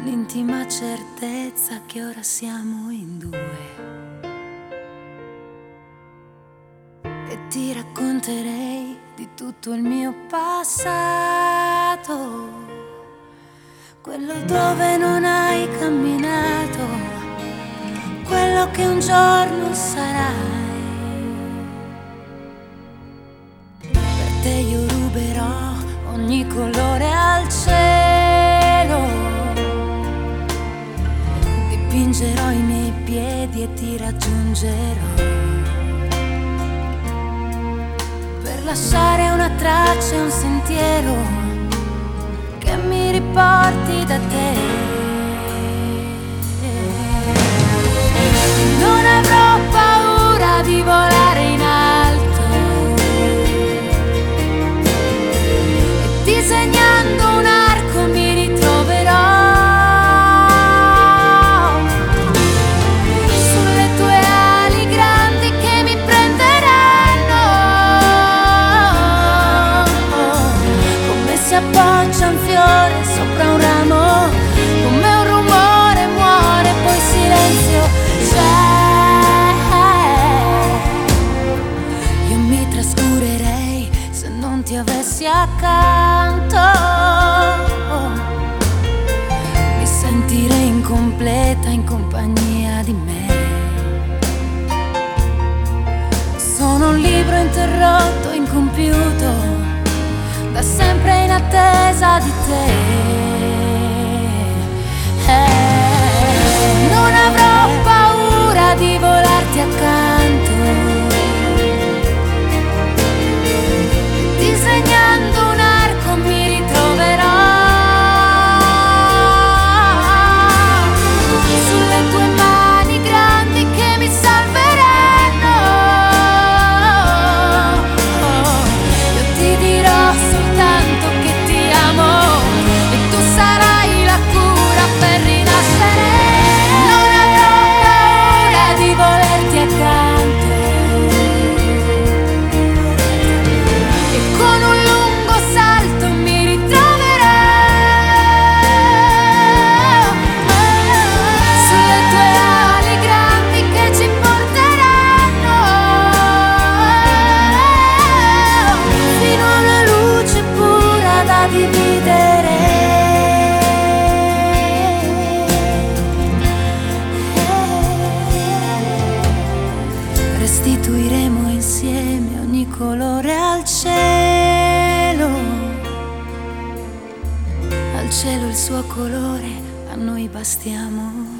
l'intima certezza che ora siamo in due. E ti racconterei di tutto il mio passato, quello dove non hai camminato, quello che un giorno sarai. Per te io ruberò ogni colore al cielo, dipingerò i miei piedi e ti raggiungerò, per lasciare una traccia e un sentiero che mi riporti da te. Non avrò paura di volare in alto e disegnando un arco mi ritroverò sulle tue ali grandi che mi prenderanno, come si appoggia un fiore sopra un ramo, come un rumore muore poi silenzio c'è. Io mi trascurerei se non ti avessi accanto, mi sentirei incompleta in compagnia di me. Sono un libro interrotto, incompiuto, da sempre in attesa di te. Non avrò paura di volarti accanto, disegnando un arco mi ritroverò sulle tue mani grandi che mi salveranno. Io ti dirò soltanto che ti amo e tu sarai la cura per rinascere. Non avrò paura di volerti accanto e con un lungo salto mi ritroverò sulle tue ali grandi che ci porteranno fino a una luce pura da dividere. Restituiremo insieme ogni colore al cielo il suo colore, a noi bastiamo